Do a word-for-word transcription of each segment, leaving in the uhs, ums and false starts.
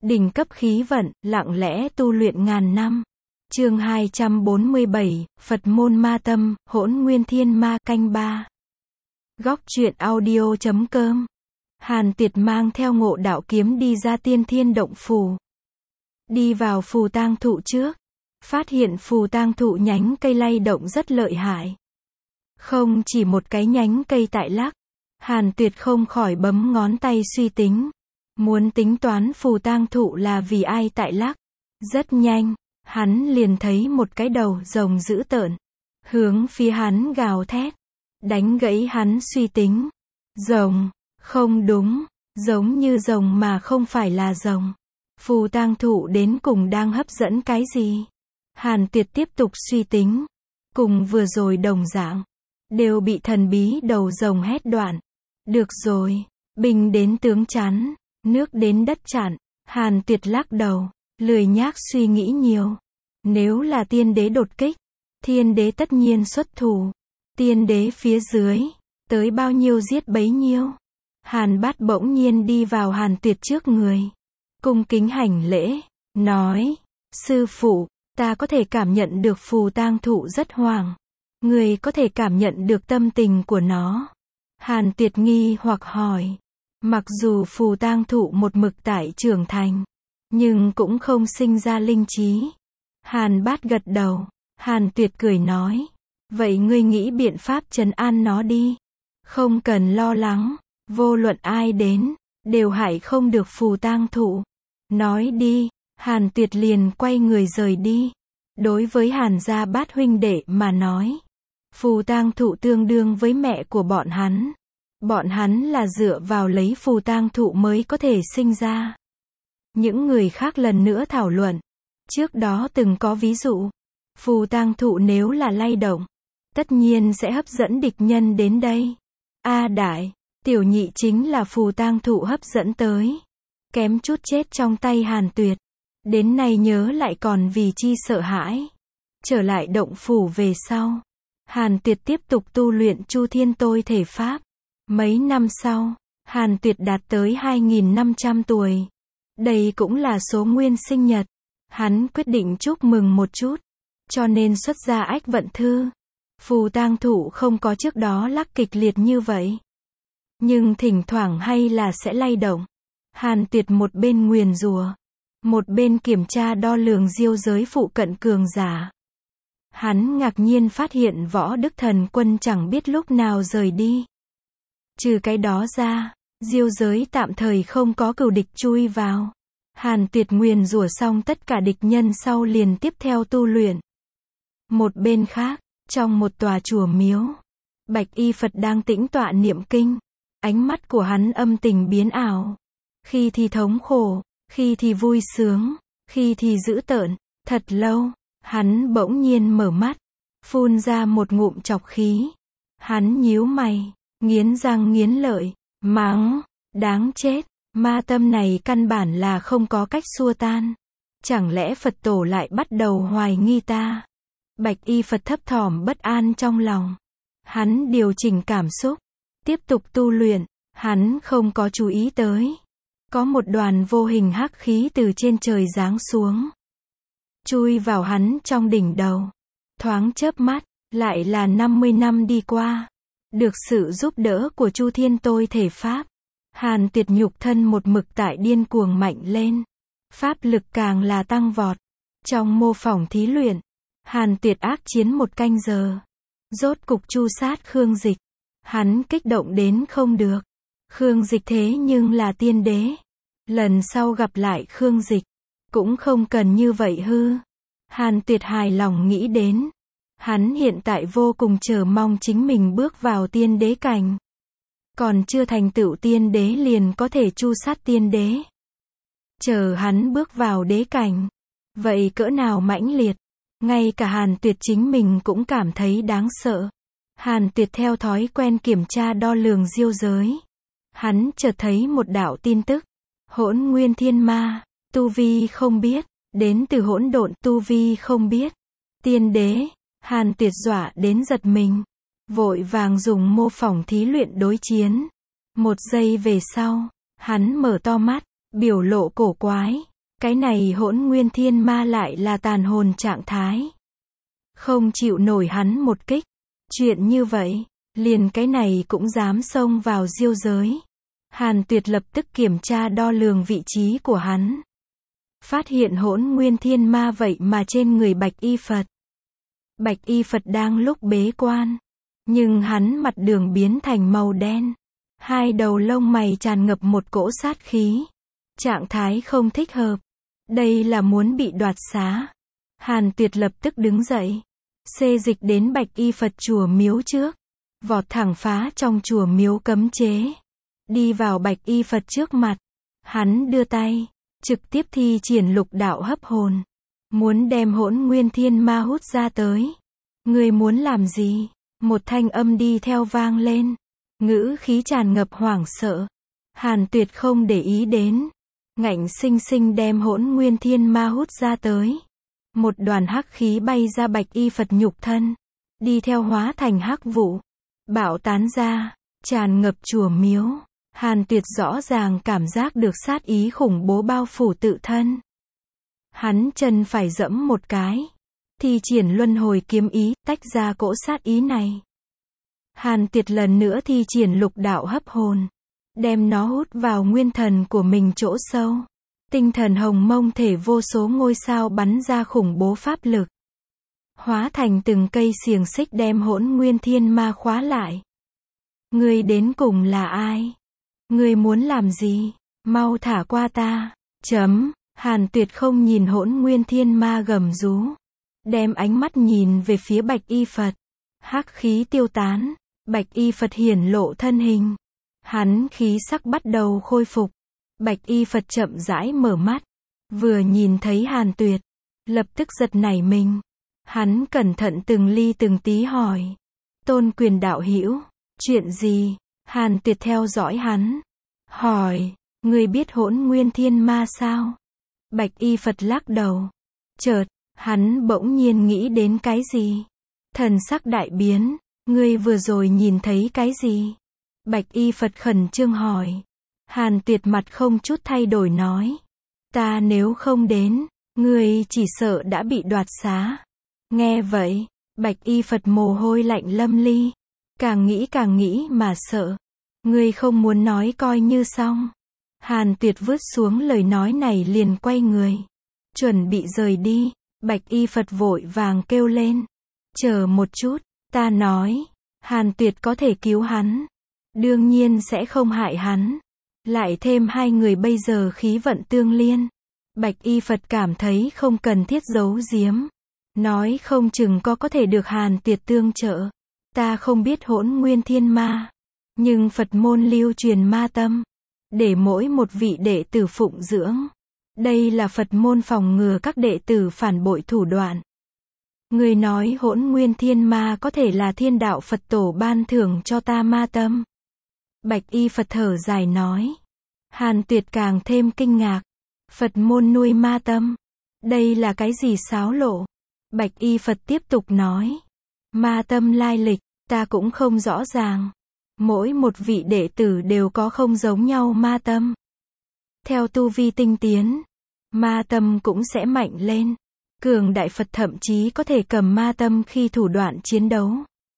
Đỉnh cấp khí vận, lặng lẽ tu luyện ngàn năm. Chương hai trăm bốn mươi bảy, Phật môn ma tâm, Hỗn Nguyên Thiên Ma canh ba. Góc truyện audio chấm com. Hàn Tiệt mang theo Ngộ Đạo kiếm đi ra Tiên Thiên động phủ. Đi vào phù tang thụ trước, phát hiện phù tang thụ nhánh cây lay động rất lợi hại. Không chỉ một cái nhánh cây tại lắc, Hàn Tuyệt không khỏi bấm ngón tay suy tính. Muốn tính toán phù tang thụ là vì ai tại lắc. Rất nhanh, hắn liền thấy một cái đầu rồng dữ tợn, hướng phía hắn gào thét, đánh gãy hắn suy tính. Rồng, không đúng, giống như rồng mà không phải là rồng. Phù tang thụ đến cùng đang hấp dẫn cái gì? Hàn Tuyệt tiếp tục suy tính, cùng vừa rồi đồng dạng, đều bị thần bí đầu rồng hét đoạn. Được rồi, binh đến tướng chắn, nước đến đất chặn. Hàn Tuyệt lắc đầu, lười nhác suy nghĩ nhiều. Nếu là tiên đế đột kích, thiên đế tất nhiên xuất thủ. Tiên đế phía dưới, tới bao nhiêu giết bấy nhiêu. Hàn Bát bỗng nhiên đi vào Hàn Tuyệt trước người, cung kính hành lễ, nói: Sư phụ, ta có thể cảm nhận được phù tang thụ rất hoảng. Người có thể cảm nhận được tâm tình của nó. Hàn Tuyệt nghi hoặc hỏi. Mặc dù phù tang thụ một mực tại trưởng thành, nhưng cũng không sinh ra linh trí. Hàn Bát gật đầu. Hàn Tuyệt cười nói: Vậy ngươi nghĩ biện pháp trấn an nó đi. Không cần lo lắng, vô luận ai đến, đều hại không được phù tang thụ. Nói đi. Hàn Tuyệt liền quay người rời đi. Đối với Hàn gia Bát huynh đệ mà nói, phù tang thụ tương đương với mẹ của bọn hắn. Bọn hắn là dựa vào lấy phù tang thụ mới có thể sinh ra. Những người khác lần nữa thảo luận. Trước đó từng có ví dụ, phù tang thụ nếu là lay động, tất nhiên sẽ hấp dẫn địch nhân đến đây. A đại, tiểu nhị chính là phù tang thụ hấp dẫn tới, kém chút chết trong tay Hàn Tuyệt. Đến nay nhớ lại còn vì chi sợ hãi. Trở lại động phủ về sau, Hàn Tuyệt tiếp tục tu luyện Chu Thiên Tôi thể pháp. Mấy năm sau, Hàn Tuyệt đạt tới hai nghìn năm trăm tuổi. Đây cũng là số nguyên sinh nhật. Hắn quyết định chúc mừng một chút, cho nên xuất ra ách vận thư. Phù tang thụ không có trước đó lắc kịch liệt như vậy, nhưng thỉnh thoảng hay là sẽ lay động. Hàn Tuyệt một bên nguyền rủa, một bên kiểm tra đo lường diêu giới phụ cận cường giả. Hắn ngạc nhiên phát hiện Võ Đức Thần Quân chẳng biết lúc nào rời đi. Trừ cái đó ra, diêu giới tạm thời không có cừu địch chui vào. Hàn Tuyệt nguyền rủa xong tất cả địch nhân sau liền tiếp theo tu luyện. Một bên khác, trong một tòa chùa miếu, Bạch Y Phật đang tĩnh tọa niệm kinh. Ánh mắt của hắn âm tình biến ảo. Khi thì thống khổ, khi thì vui sướng, khi thì dữ tợn. Thật lâu, hắn bỗng nhiên mở mắt, phun ra một ngụm trọc khí. Hắn nhíu mày, nghiến răng nghiến lợi, mắng: Đáng chết, ma tâm này căn bản là không có cách xua tan. Chẳng lẽ Phật tổ lại bắt đầu hoài nghi ta? Bạch Y Phật thấp thỏm bất an trong lòng. Hắn điều chỉnh cảm xúc, tiếp tục tu luyện. Hắn không có chú ý tới, có một đoàn vô hình hắc khí từ trên trời giáng xuống, chui vào hắn trong đỉnh đầu. Thoáng chớp mắt, lại là năm mươi năm đi qua. Được sự giúp đỡ của Chu Thiên Tôi thể pháp, Hàn Tuyệt nhục thân một mực tại điên cuồng mạnh lên. Pháp lực càng là tăng vọt. Trong mô phỏng thí luyện, Hàn Tuyệt ác chiến một canh giờ. Rốt cục chu sát Khương Dịch. Hắn kích động đến không được. Khương Dịch thế nhưng là tiên đế. Lần sau gặp lại Khương Dịch, cũng không cần như vậy hư. Hàn Tuyệt hài lòng nghĩ đến. Hắn hiện tại vô cùng chờ mong chính mình bước vào tiên đế cảnh. Còn chưa thành tựu tiên đế liền có thể chu sát tiên đế. Chờ hắn bước vào đế cảnh, vậy cỡ nào mãnh liệt. Ngay cả Hàn Tuyệt chính mình cũng cảm thấy đáng sợ. Hàn Tuyệt theo thói quen kiểm tra đo lường diêu giới. Hắn chợt thấy một đạo tin tức. Hỗn Nguyên Thiên Ma, tu vi không biết. Đến từ hỗn độn, tu vi không biết. Tiên đế. Hàn Tuyệt dọa đến giật mình, vội vàng dùng mô phỏng thí luyện đối chiến. Một giây về sau, hắn mở to mắt, biểu lộ cổ quái, Cái này hỗn nguyên thiên ma lại là tàn hồn trạng thái. Không chịu nổi hắn một kích. Chuyện như vậy, liền cái này cũng dám xông vào diêu giới. Hàn Tuyệt lập tức kiểm tra đo lường vị trí của hắn. Phát hiện hỗn nguyên thiên ma vậy mà trên người Bạch Y Phật. Bạch Y Phật đang lúc bế quan. Nhưng hắn mặt đường biến thành màu đen. Hai đầu lông mày tràn ngập một cỗ sát khí. Trạng thái không thích hợp. Đây là muốn bị đoạt xá. Hàn Tuyệt lập tức đứng dậy. Xê dịch đến Bạch Y Phật chùa miếu trước. Vọt thẳng phá trong chùa miếu cấm chế. Đi vào Bạch Y Phật trước mặt. Hắn đưa tay. Trực tiếp thi triển lục đạo hấp hồn. Muốn đem hỗn nguyên thiên ma hút ra tới. Ngươi muốn làm gì? Một thanh âm đi theo vang lên. Ngữ khí tràn ngập hoảng sợ. Hàn Tuyệt không để ý đến. Ngạnh sinh sinh đem hỗn nguyên thiên ma hút ra tới. Một đoàn hắc khí bay ra Bạch Y Phật nhục thân. Đi theo hóa thành hắc vụ. Bạo tán ra. Tràn ngập chùa miếu. Hàn Tuyệt rõ ràng cảm giác được sát ý khủng bố bao phủ tự thân. Hắn chân phải dẫm một cái. Thi triển luân hồi kiếm ý, tách ra cỗ sát ý này. Hàn Tuyệt lần nữa thi triển lục đạo hấp hồn. Đem nó hút vào nguyên thần của mình chỗ sâu. Tinh thần hồng mông thể vô số ngôi sao bắn ra khủng bố pháp lực. Hóa thành từng cây xiềng xích đem hỗn nguyên thiên ma khóa lại. Ngươi đến cùng là ai? Ngươi muốn làm gì? Mau thả qua ta. Chấm. Hàn Tuyệt không nhìn hỗn nguyên thiên ma gầm rú. Đem ánh mắt nhìn về phía Bạch Y Phật. Hắc khí tiêu tán. Bạch Y Phật hiển lộ thân hình. Hắn khí sắc bắt đầu khôi phục. Bạch Y Phật chậm rãi mở mắt. Vừa nhìn thấy Hàn Tuyệt. Lập tức giật nảy mình. Hắn cẩn thận từng ly từng tí hỏi. Tôn Quyền đạo hữu, chuyện gì? Hàn Tuyệt theo dõi hắn. Hỏi, ngươi biết hỗn nguyên thiên ma sao? Bạch Y Phật lắc đầu. Chợt, hắn bỗng nhiên nghĩ đến cái gì? Thần sắc đại biến. Ngươi vừa rồi nhìn thấy cái gì? Bạch Y Phật khẩn trương hỏi. Hàn Tuyệt mặt không chút thay đổi nói. Ta nếu không đến, ngươi chỉ sợ đã bị đoạt xá. Nghe vậy, Bạch Y Phật mồ hôi lạnh lâm ly. Càng nghĩ càng nghĩ mà sợ. Ngươi không muốn nói coi như xong. Hàn Tuyệt vứt xuống lời nói này liền quay người. Chuẩn bị rời đi. Bạch Y Phật vội vàng kêu lên. Chờ một chút, ta nói. Hàn Tuyệt có thể cứu hắn. Đương nhiên sẽ không hại hắn. Lại thêm hai người bây giờ khí vận tương liên. Bạch Y Phật cảm thấy không cần thiết giấu giếm. Nói không chừng có có thể được Hàn Tuyệt tương trợ. Ta không biết hỗn nguyên thiên ma. Nhưng Phật môn lưu truyền ma tâm. Để mỗi một vị đệ tử phụng dưỡng. Đây là Phật môn phòng ngừa các đệ tử phản bội thủ đoạn. Người nói hỗn nguyên thiên ma có thể là thiên đạo Phật tổ ban thưởng cho ta ma tâm. Bạch Y Phật thở dài nói. Hàn Tuyệt càng thêm kinh ngạc. Phật môn nuôi ma tâm. Đây là cái gì xáo lộ? Bạch Y Phật tiếp tục nói. Ma tâm lai lịch, ta cũng không rõ ràng. Mỗi một vị đệ tử đều có không giống nhau ma tâm. Theo tu vi tinh tiến, ma tâm cũng sẽ mạnh lên. Cường đại Phật thậm chí có thể cầm ma tâm khi thủ đoạn chiến đấu.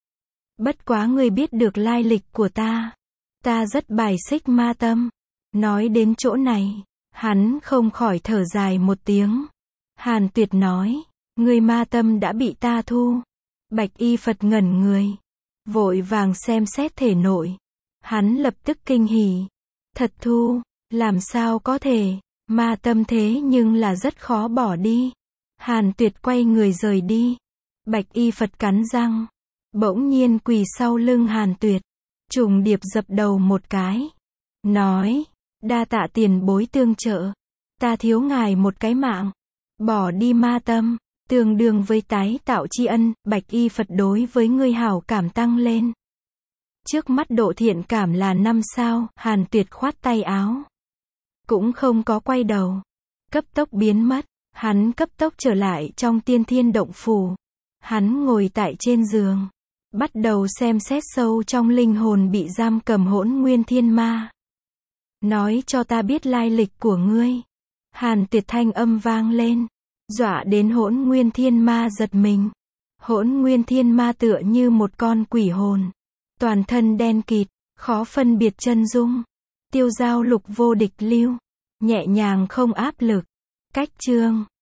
Bất quá ngươi biết được lai lịch của ta. Ta rất bài xích ma tâm. Nói đến chỗ này, hắn không khỏi thở dài một tiếng. Hàn Tuyệt nói, ngươi ma tâm đã bị ta thu. Bạch Y Phật ngẩn người. Vội vàng xem xét thể nội. Hắn lập tức kinh hỉ. Thật thu, làm sao có thể, ma tâm thế nhưng là rất khó bỏ đi. Hàn Tuyệt quay người rời đi. Bạch Y Phật cắn răng. Bỗng nhiên quỳ sau lưng Hàn Tuyệt. Trùng điệp dập đầu một cái. Nói, đa tạ tiền bối tương trợ. Ta thiếu ngài một cái mạng. Bỏ đi ma tâm. Tương đương với tái tạo tri ân, Bạch Y Phật đối với ngươi hảo cảm tăng lên. Trước mắt độ thiện cảm là năm sao, Hàn Tuyệt khoát tay áo. Cũng không có quay đầu. Cấp tốc biến mất, hắn cấp tốc trở lại trong tiên thiên động phủ. Hắn ngồi tại trên giường. Bắt đầu xem xét sâu trong linh hồn bị giam cầm hỗn nguyên thiên ma. Nói cho ta biết lai lịch của ngươi. Hàn Tuyệt thanh âm vang lên, dọa đến Hỗn Nguyên Thiên Ma giật mình. Hỗn Nguyên Thiên Ma tựa như một con quỷ hồn, toàn thân đen kịt, khó phân biệt chân dung. Tiêu Giao Lục vô địch lưu, nhẹ nhàng không áp lực. Cách chương